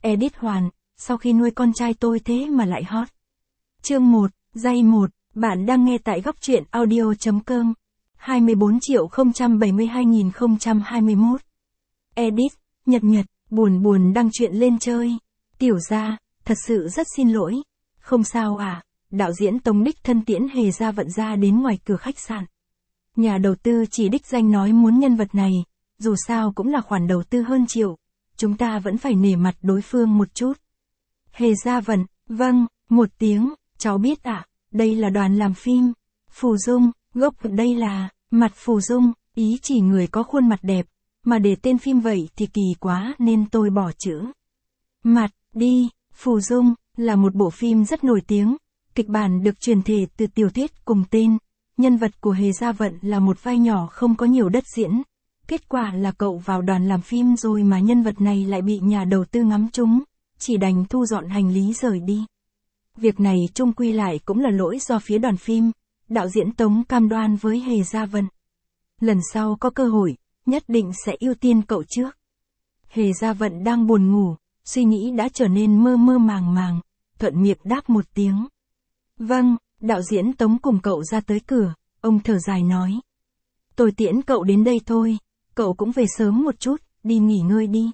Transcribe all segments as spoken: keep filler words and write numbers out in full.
Edit Hoàn, sau khi nuôi con trai tôi thế mà lại hot. Chương một, giây một, bạn đang nghe tại góc truyện audio.com. hai mươi bốn triệu không trăm bảy mươi hai nghìn không trăm hai mươi mốt. Edit, Nhật Nhật, buồn buồn đăng chuyện lên chơi. Tiểu gia, thật sự rất xin lỗi. Không sao à, đạo diễn Tống đích thân tiễn Hề Gia Vận ra đến ngoài cửa khách sạn. Nhà đầu tư chỉ đích danh nói muốn nhân vật này, dù sao cũng là khoản đầu tư hơn triệu. Chúng ta vẫn phải nể mặt đối phương một chút. Hề Gia Vận, vâng, một tiếng, cháu biết ạ, à, đây là đoàn làm phim. Phù Dung, gốc đây là, mặt Phù Dung, ý chỉ người có khuôn mặt đẹp, mà để tên phim vậy thì kỳ quá nên tôi bỏ chữ mặt đi. Phù Dung, là một bộ phim rất nổi tiếng, kịch bản được truyền thể từ tiểu thuyết cùng tên. Nhân vật của Hề Gia Vận là một vai nhỏ không có nhiều đất diễn. Kết quả là cậu vào đoàn làm phim rồi mà nhân vật này lại bị nhà đầu tư ngắm trúng, chỉ đành thu dọn hành lý rời đi. Việc này chung quy lại cũng là lỗi do phía đoàn phim, đạo diễn Tống cam đoan với Hề Gia Vận. Lần sau có cơ hội, nhất định sẽ ưu tiên cậu trước. Hề Gia Vận đang buồn ngủ, suy nghĩ đã trở nên mơ mơ màng màng, thuận miệng đáp một tiếng. Vâng, đạo diễn Tống cùng cậu ra tới cửa, ông thở dài nói. Tôi tiễn cậu đến đây thôi, cậu cũng về sớm một chút, đi nghỉ ngơi đi.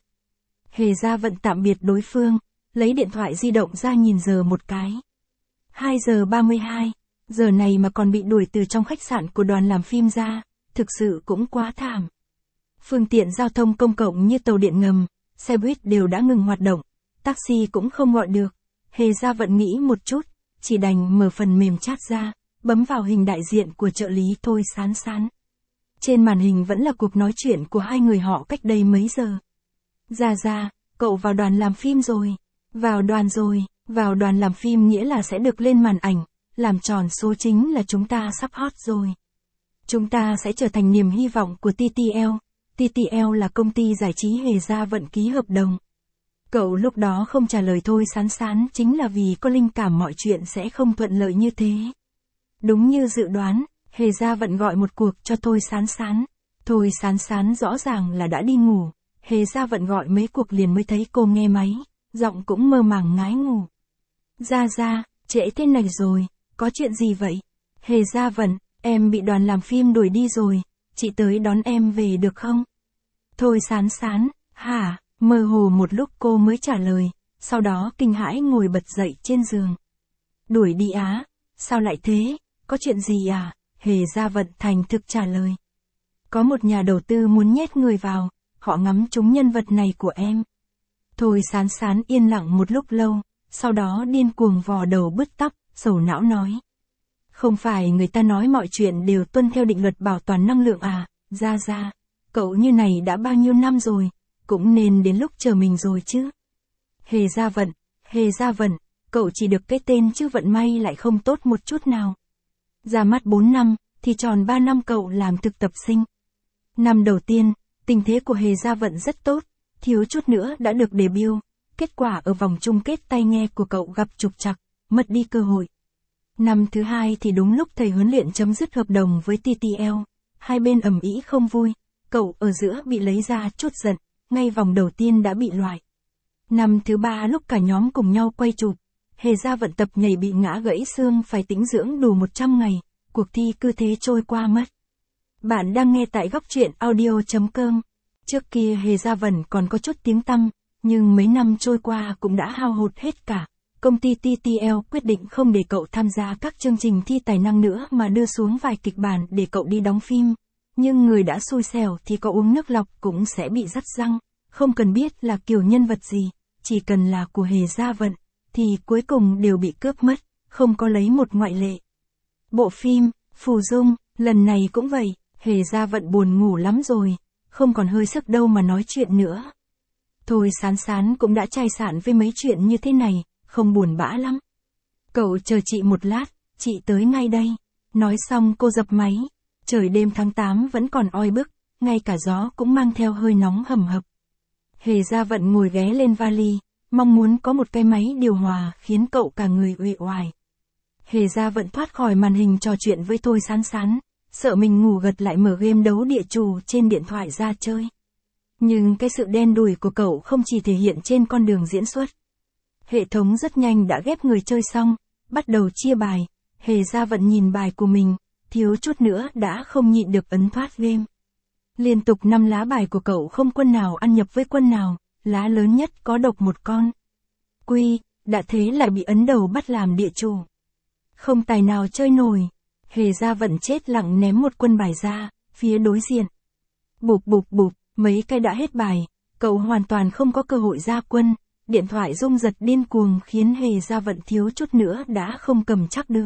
Hề Gia Vận tạm biệt đối phương, lấy điện thoại di động ra nhìn giờ một cái. hai giờ ba mươi hai, giờ này mà còn bị đuổi từ trong khách sạn của đoàn làm phim ra, thực sự cũng quá thảm. Phương tiện giao thông công cộng như tàu điện ngầm, xe buýt đều đã ngừng hoạt động, taxi cũng không gọi được. Hề Gia Vận nghĩ một chút, chỉ đành mở phần mềm chat ra, bấm vào hình đại diện của trợ lý Thôi Sán Sán. Trên màn hình vẫn là cuộc nói chuyện của hai người họ cách đây mấy giờ. Gia Gia, cậu vào đoàn làm phim rồi. Vào đoàn rồi, vào đoàn làm phim nghĩa là sẽ được lên màn ảnh, làm tròn số chính là chúng ta sắp hot rồi. Chúng ta sẽ trở thành niềm hy vọng của tê tê lờ. tê tê lờ là công ty giải trí Hề Gia Vận ký hợp đồng. Cậu lúc đó không trả lời Thôi Sán Sán chính là vì có linh cảm mọi chuyện sẽ không thuận lợi như thế. Đúng như dự đoán, Hề Gia Vận gọi một cuộc cho Thôi Sán Sán. Thôi Sán Sán rõ ràng là đã đi ngủ. Hề Gia Vận gọi mấy cuộc liền mới thấy cô nghe máy, giọng cũng mơ màng ngái ngủ. Gia Gia, trễ thế này rồi, có chuyện gì vậy? Hề Gia Vận, em bị đoàn làm phim đuổi đi rồi, chị tới đón em về được không? Thôi Sán Sán, hả? Mơ hồ một lúc cô mới trả lời, sau đó kinh hãi ngồi bật dậy trên giường. Đuổi đi á? Sao lại thế? Có chuyện gì à? Hề Gia Vận thành thực trả lời. Có một nhà đầu tư muốn nhét người vào, họ ngắm trúng nhân vật này của em. Thôi Sán Sán yên lặng một lúc lâu, sau đó điên cuồng vò đầu bứt tóc, sầu não nói. Không phải người ta nói mọi chuyện đều tuân theo định luật bảo toàn năng lượng à? Gia Gia, cậu như này đã bao nhiêu năm rồi, cũng nên đến lúc chờ mình rồi chứ. Hề Gia Vận, Hề Gia Vận, cậu chỉ được cái tên chứ vận may lại không tốt một chút nào. Ra mắt bốn năm, thì tròn ba năm cậu làm thực tập sinh. Năm đầu tiên, tình thế của Hề Gia Vận rất tốt, thiếu chút nữa đã được debut. Kết quả ở vòng chung kết tai nghe của cậu gặp trục trặc, mất đi cơ hội. Năm thứ hai thì đúng lúc thầy huấn luyện chấm dứt hợp đồng với tê tê lờ, hai bên ầm ĩ không vui, cậu ở giữa bị lấy ra chút giận, ngay vòng đầu tiên đã bị loại. Năm thứ ba lúc cả nhóm cùng nhau quay chụp, Hề Gia Vận tập nhảy bị ngã gãy xương phải tĩnh dưỡng đủ một trăm ngày, cuộc thi cứ thế trôi qua mất. Bạn đang nghe tại góc truyện audio.com. Trước kia Hề Gia Vận còn có chút tiếng tăm, nhưng mấy năm trôi qua cũng đã hao hụt hết cả. Công ty tê tê lờ quyết định không để cậu tham gia các chương trình thi tài năng nữa mà đưa xuống vài kịch bản để cậu đi đóng phim. Nhưng người đã xui xẻo thì cậu uống nước lọc cũng sẽ bị rắt răng, không cần biết là kiểu nhân vật gì, chỉ cần là của Hề Gia Vận, thì cuối cùng đều bị cướp mất, không có lấy một ngoại lệ. Bộ phim, Phù Dung, lần này cũng vậy, Hề Gia Vận buồn ngủ lắm rồi, không còn hơi sức đâu mà nói chuyện nữa. Thôi Sán Sán cũng đã chai sạn với mấy chuyện như thế này, không buồn bã lắm. Cậu chờ chị một lát, chị tới ngay đây. Nói xong cô dập máy. Trời đêm tháng tám vẫn còn oi bức, ngay cả gió cũng mang theo hơi nóng hầm hập. Hề Gia Vận ngồi ghé lên vali, mong muốn có một cái máy điều hòa khiến cậu cả người uể oải. Hề Gia Vận thoát khỏi màn hình trò chuyện với Thôi Sán Sán, sợ mình ngủ gật lại mở game đấu địa chủ trên điện thoại ra chơi. Nhưng cái sự đen đủi của cậu không chỉ thể hiện trên con đường diễn xuất. Hệ thống rất nhanh đã ghép người chơi xong, bắt đầu chia bài, Hề Gia Vận nhìn bài của mình, thiếu chút nữa đã không nhịn được ấn thoát game. Liên tục năm lá bài của cậu không quân nào ăn nhập với quân nào, lá lớn nhất có độc một con. Quy, đã thế lại bị ấn đầu bắt làm địa chủ. Không tài nào chơi nổi, Hề Gia Vận chết lặng ném một quân bài ra, phía đối diện. Bụp bụp bụp, mấy cái đã hết bài, cậu hoàn toàn không có cơ hội ra quân, điện thoại rung giật điên cuồng khiến Hề Gia Vận thiếu chút nữa đã không cầm chắc được.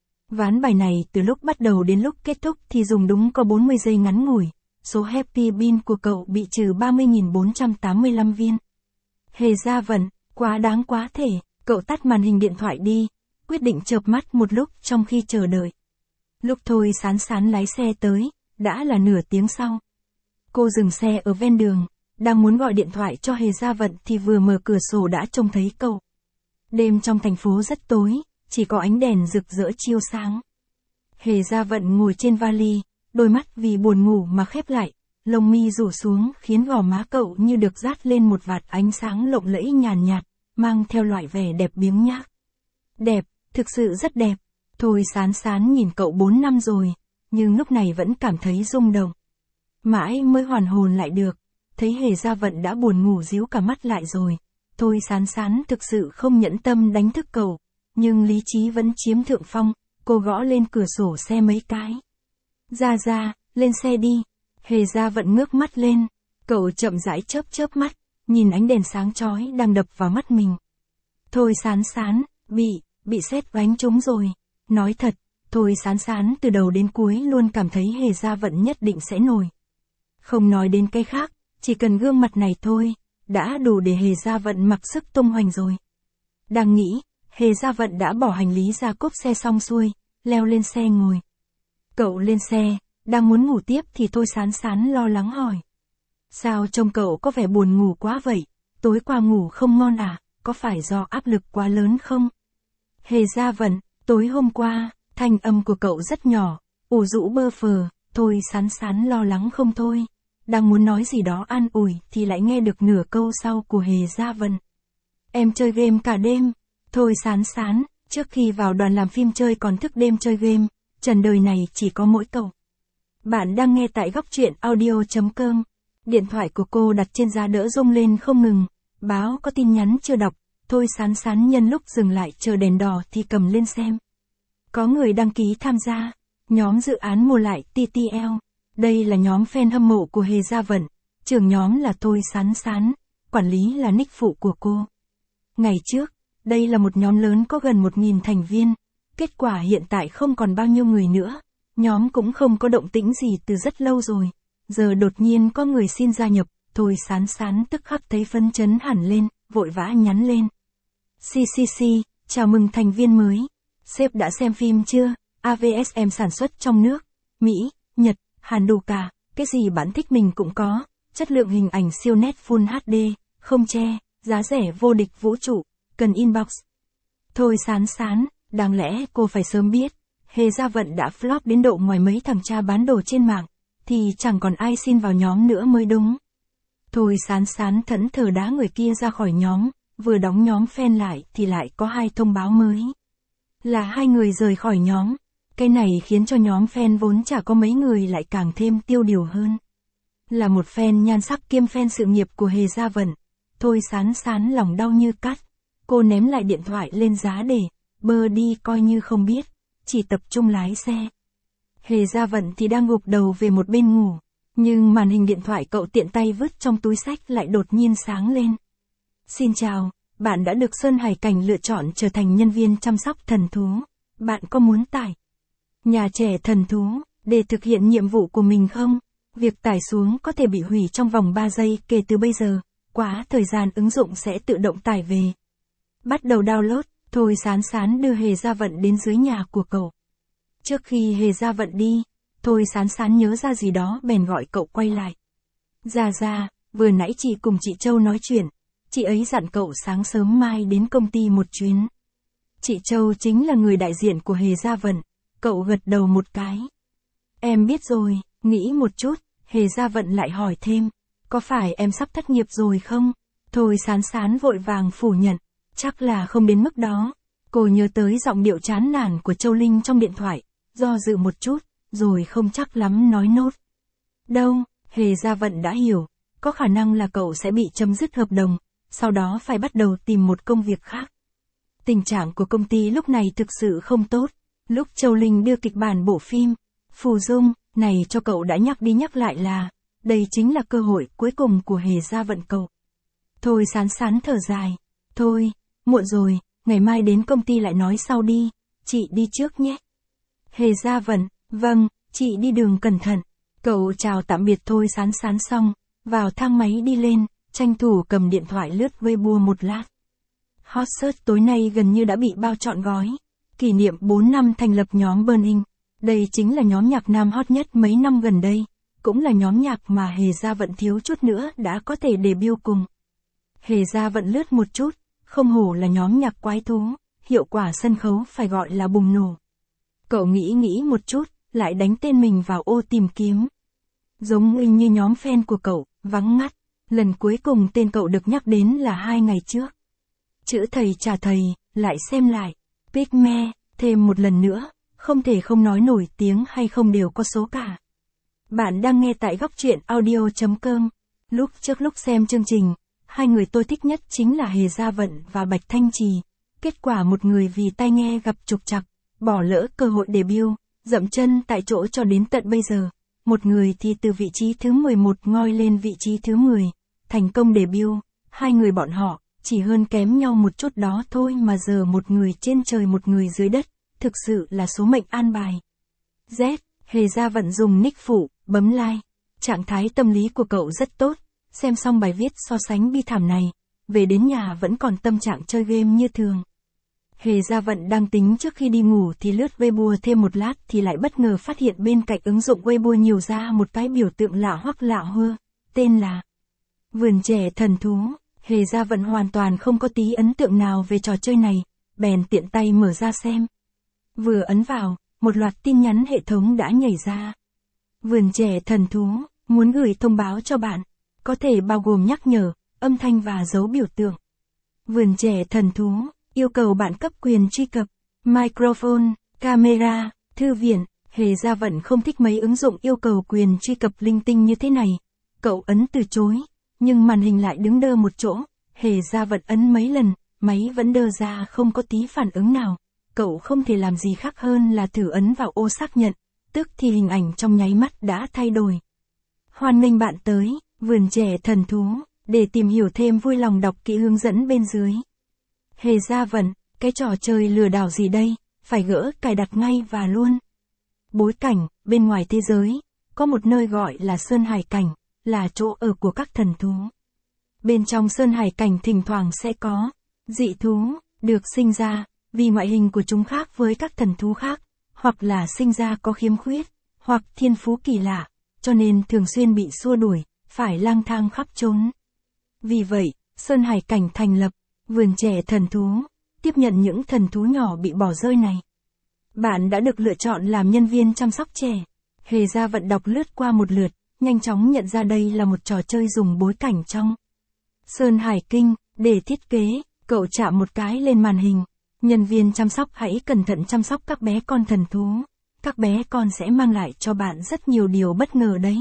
Ván bài này từ lúc bắt đầu đến lúc kết thúc thì dùng đúng có bốn mươi giây ngắn ngủi, số Happy Pin của cậu bị trừ ba mươi nghìn bốn trăm tám mươi lăm viên. Hề Gia Vận, quá đáng quá thể, cậu tắt màn hình điện thoại đi, quyết định chợp mắt một lúc trong khi chờ đợi. Lúc Thôi Sán Sán lái xe tới, đã là nửa tiếng sau. Cô dừng xe ở ven đường, đang muốn gọi điện thoại cho Hề Gia Vận thì vừa mở cửa sổ đã trông thấy cậu. Đêm trong thành phố rất tối, chỉ có ánh đèn rực rỡ chiếu sáng. Hề Gia Vận ngồi trên vali, đôi mắt vì buồn ngủ mà khép lại, lông mi rủ xuống khiến gò má cậu như được dát lên một vạt ánh sáng lộng lẫy nhàn nhạt, mang theo loại vẻ đẹp biếng nhác. Đẹp, thực sự rất đẹp. Thôi Sán Sán nhìn cậu bốn năm rồi, nhưng lúc này vẫn cảm thấy rung động. Mãi mới hoàn hồn lại được, thấy Hề Gia Vận đã buồn ngủ díu cả mắt lại rồi. Thôi Sán Sán thực sự không nhẫn tâm đánh thức cậu, nhưng lý trí vẫn chiếm thượng phong, cô gõ lên cửa sổ xe mấy cái. Ra ra, lên xe đi. Hề Gia Vận ngước mắt lên, cậu chậm rãi chớp chớp mắt, nhìn ánh đèn sáng chói đang đập vào mắt mình. Thôi Sán Sán, bị, bị sét đánh trúng rồi. Nói thật, Thôi Sán Sán từ đầu đến cuối luôn cảm thấy Hề Gia Vận nhất định sẽ nổi. Không nói đến cái khác, chỉ cần gương mặt này thôi, đã đủ để Hề Gia Vận mặc sức tung hoành rồi. Đang nghĩ, Hề Gia Vận đã bỏ hành lý ra cốp xe xong xuôi, leo lên xe ngồi. Cậu lên xe, đang muốn ngủ tiếp thì Thôi Sán Sán lo lắng hỏi. Sao trông cậu có vẻ buồn ngủ quá vậy, tối qua ngủ không ngon à, có phải do áp lực quá lớn không? Hề Gia Vận, tối hôm qua, thanh âm của cậu rất nhỏ, ủ rũ bơ phờ, Thôi Sán Sán lo lắng không thôi. Đang muốn nói gì đó an ủi thì lại nghe được nửa câu sau của Hề Gia Vận. Em chơi game cả đêm. Thôi Sán Sán, trước khi vào đoàn làm phim chơi còn thức đêm chơi game, trần đời này chỉ có mỗi cậu. Bạn đang nghe tại góc truyện audio chấm com. Điện thoại của cô đặt trên giá đỡ rung lên không ngừng, báo có tin nhắn chưa đọc, Thôi Sán Sán nhân lúc dừng lại chờ đèn đỏ thì cầm lên xem. Có người đăng ký tham gia, nhóm dự án mua lại tê tê lờ. Đây là nhóm fan hâm mộ của Hề Gia Vận, trưởng nhóm là Thôi Sán Sán, quản lý là nick phụ của cô. Ngày trước, đây là một nhóm lớn có gần một nghìn thành viên, kết quả hiện tại không còn bao nhiêu người nữa, nhóm cũng không có động tĩnh gì từ rất lâu rồi, giờ đột nhiên có người xin gia nhập, Thôi Sán Sán tức khắc thấy phấn chấn hẳn lên, vội vã nhắn lên. xê xê xê, chào mừng thành viên mới, sếp đã xem phim chưa, a vê ét em sản xuất trong nước, Mỹ, Nhật, Hàn đủ cả, cái gì bạn thích mình cũng có, chất lượng hình ảnh siêu nét Full hát đê, không che, giá rẻ vô địch vũ trụ, cần inbox. Thôi Sán Sán, đáng lẽ cô phải sớm biết, Hề Gia Vận đã flop đến độ ngoài mấy thằng cha bán đồ trên mạng, thì chẳng còn ai xin vào nhóm nữa mới đúng. Thôi Sán Sán thẫn thờ đá người kia ra khỏi nhóm, vừa đóng nhóm fan lại thì lại có hai thông báo mới. Là hai người rời khỏi nhóm. Cái này khiến cho nhóm fan vốn chả có mấy người lại càng thêm tiêu điều hơn. Là một fan nhan sắc kiêm fan sự nghiệp của Hề Gia Vận, Thôi Sán Sán lòng đau như cắt. Cô ném lại điện thoại lên giá để, bơ đi coi như không biết, chỉ tập trung lái xe. Hề Gia Vận thì đang gục đầu về một bên ngủ, nhưng màn hình điện thoại cậu tiện tay vứt trong túi xách lại đột nhiên sáng lên. Xin chào, bạn đã được Sơn Hải Cảnh lựa chọn trở thành nhân viên chăm sóc thần thú. Bạn có muốn tải nhà trẻ thần thú để thực hiện nhiệm vụ của mình không? Việc tải xuống có thể bị hủy trong vòng ba giây kể từ bây giờ, quá thời gian ứng dụng sẽ tự động tải về. Bắt đầu download, Thôi Sán Sán đưa Hề Gia Vận đến dưới nhà của cậu. Trước khi Hề Gia Vận đi, Thôi Sán Sán nhớ ra gì đó bèn gọi cậu quay lại. Ra ra, vừa nãy chị cùng chị Châu nói chuyện, chị ấy dặn cậu sáng sớm mai đến công ty một chuyến. Chị Châu chính là người đại diện của Hề Gia Vận, cậu gật đầu một cái. Em biết rồi, nghĩ một chút, Hề Gia Vận lại hỏi thêm, có phải em sắp thất nghiệp rồi không? Thôi Sán Sán vội vàng phủ nhận, chắc là không đến mức đó. Cô nhớ tới giọng điệu chán nản của Châu Linh trong điện thoại, do dự một chút, rồi không chắc lắm nói nốt. Đâu, Hề Gia Vận đã hiểu, có khả năng là cậu sẽ bị chấm dứt hợp đồng, sau đó phải bắt đầu tìm một công việc khác. Tình trạng của công ty lúc này thực sự không tốt. Lúc Châu Linh đưa kịch bản bộ phim Phù Dung này cho cậu đã nhắc đi nhắc lại là, đây chính là cơ hội cuối cùng của Hề Gia Vận cậu. Thôi Sán Sán thở dài, thôi, muộn rồi, ngày mai đến công ty lại nói sau đi, chị đi trước nhé. Hề Gia Vận, vâng, chị đi đường cẩn thận. Cậu chào tạm biệt Thôi Sán Sán xong, vào thang máy đi lên, tranh thủ cầm điện thoại lướt Weibo một lát. Hot search tối nay gần như đã bị bao trọn gói. Kỷ niệm bốn năm thành lập nhóm Burning. Đây chính là nhóm nhạc nam hot nhất mấy năm gần đây. Cũng là nhóm nhạc mà Hề Gia Vận thiếu chút nữa đã có thể debut cùng. Hề Gia Vận lướt một chút, không hổ là nhóm nhạc quái thú, hiệu quả sân khấu phải gọi là bùng nổ. Cậu nghĩ nghĩ một chút, lại đánh tên mình vào ô tìm kiếm. Giống y như nhóm fan của cậu, vắng ngắt. Lần cuối cùng tên cậu được nhắc đến là hai ngày trước. Chữ thầy trả thầy, lại xem lại. Pigme, thêm một lần nữa, không thể không nói nổi tiếng hay không đều có số cả. Bạn đang nghe tại góc truyện audio chấm com. Lúc trước lúc xem chương trình, hai người tôi thích nhất chính là Hề Gia Vận và Bạch Thanh Trì. Kết quả một người vì tai nghe gặp trục trặc, bỏ lỡ cơ hội debut, dậm chân tại chỗ cho đến tận bây giờ. Một người thì từ vị trí thứ mười một ngoi lên vị trí thứ mười, thành công debut. Hai người bọn họ chỉ hơn kém nhau một chút đó thôi mà giờ một người trên trời một người dưới đất, thực sự là số mệnh an bài. Z, Hề Gia Vận dùng nick phụ, bấm like. Trạng thái tâm lý của cậu rất tốt, xem xong bài viết so sánh bi thảm này, về đến nhà vẫn còn tâm trạng chơi game như thường. Hề Gia Vận đang tính trước khi đi ngủ thì lướt Weibo thêm một lát thì lại bất ngờ phát hiện bên cạnh ứng dụng Weibo nhiều ra một cái biểu tượng lạ hoắc lạ hưa, tên là Vườn Trẻ Thần Thú. Hề Gia Vận hoàn toàn không có tí ấn tượng nào về trò chơi này, bèn tiện tay mở ra xem. Vừa ấn vào, một loạt tin nhắn hệ thống đã nhảy ra. Vườn Trẻ Thần Thú, muốn gửi thông báo cho bạn, có thể bao gồm nhắc nhở, âm thanh và dấu biểu tượng. Vườn Trẻ Thần Thú, yêu cầu bạn cấp quyền truy cập, microphone, camera, thư viện. Hề Gia Vận không thích mấy ứng dụng yêu cầu quyền truy cập linh tinh như thế này. Cậu ấn từ chối, nhưng màn hình lại đứng đơ một chỗ. Hề Gia Vận ấn mấy lần, máy vẫn đơ ra không có tí phản ứng nào. Cậu không thể làm gì khác hơn là thử ấn vào ô xác nhận, tức thì hình ảnh trong nháy mắt đã thay đổi. Hoan nghênh bạn tới Vườn Trẻ Thần Thú, để tìm hiểu thêm vui lòng đọc kỹ hướng dẫn bên dưới. Hề Gia Vận, cái trò chơi lừa đảo gì đây, phải gỡ cài đặt ngay và luôn. Bối cảnh, bên ngoài thế giới, có một nơi gọi là Sơn Hải Cảnh, là chỗ ở của các thần thú. Bên trong Sơn Hải Cảnh thỉnh thoảng sẽ có dị thú, được sinh ra, vì ngoại hình của chúng khác với các thần thú khác, hoặc là sinh ra có khiếm khuyết, hoặc thiên phú kỳ lạ, cho nên thường xuyên bị xua đuổi, phải lang thang khắp chốn. Vì vậy, Sơn Hải Cảnh thành lập Vườn Trẻ Thần Thú, tiếp nhận những thần thú nhỏ bị bỏ rơi này. Bạn đã được lựa chọn làm nhân viên chăm sóc trẻ. Hề Gia Vận đọc lướt qua một lượt, nhanh chóng nhận ra đây là một trò chơi dùng bối cảnh trong Sơn Hải Kinh. Để thiết kế, cậu chạm một cái lên màn hình. Nhân viên chăm sóc hãy cẩn thận chăm sóc các bé con thần thú. Các bé con sẽ mang lại cho bạn rất nhiều điều bất ngờ đấy.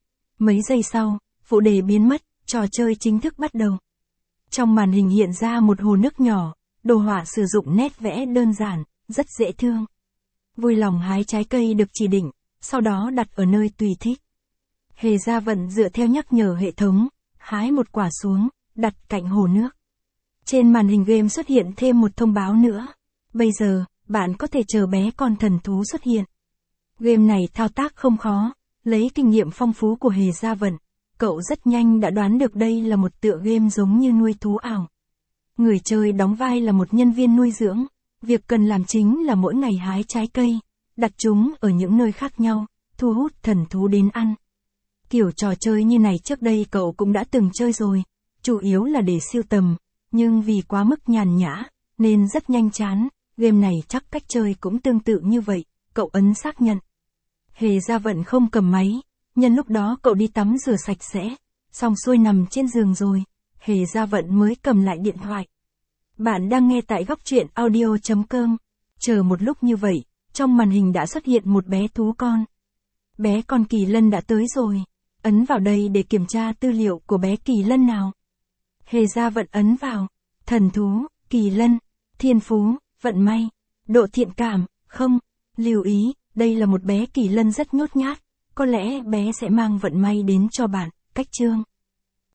Mấy giây sau, phụ đề biến mất, trò chơi chính thức bắt đầu. Trong màn hình hiện ra một hồ nước nhỏ, đồ họa sử dụng nét vẽ đơn giản, rất dễ thương. Vui lòng hái trái cây được chỉ định, sau đó đặt ở nơi tùy thích. Hề Gia Vận dựa theo nhắc nhở hệ thống, hái một quả xuống, đặt cạnh hồ nước. Trên màn hình game xuất hiện thêm một thông báo nữa. Bây giờ, bạn có thể chờ bé con thần thú xuất hiện. Game này thao tác không khó, lấy kinh nghiệm phong phú của Hề Gia Vận, cậu rất nhanh đã đoán được đây là một tựa game giống như nuôi thú ảo. Người chơi đóng vai là một nhân viên nuôi dưỡng, việc cần làm chính là mỗi ngày hái trái cây, đặt chúng ở những nơi khác nhau, thu hút thần thú đến ăn. Kiểu trò chơi như này trước đây cậu cũng đã từng chơi rồi, chủ yếu là để sưu tầm, nhưng vì quá mức nhàn nhã, nên rất nhanh chán. Game này chắc cách chơi cũng tương tự như vậy, cậu ấn xác nhận. Hề Gia Vận không cầm máy, nhân lúc đó cậu đi tắm rửa sạch sẽ, Xong xuôi nằm trên giường rồi, Hề Gia Vận mới cầm lại điện thoại. Bạn đang nghe tại góc truyện audio.com. Chờ một lúc như vậy, trong màn hình đã xuất hiện một bé thú con. Bé con Kỳ Lân đã tới rồi. Ấn vào đây để kiểm tra tư liệu của bé Kỳ Lân nào. Hề Gia Vận ấn vào. Thần thú, Kỳ Lân. Thiên phú, vận may. Độ thiện cảm, không. Lưu ý, đây là một bé Kỳ Lân rất nhút nhát. Có lẽ bé sẽ mang vận may đến cho bạn. Cách chương.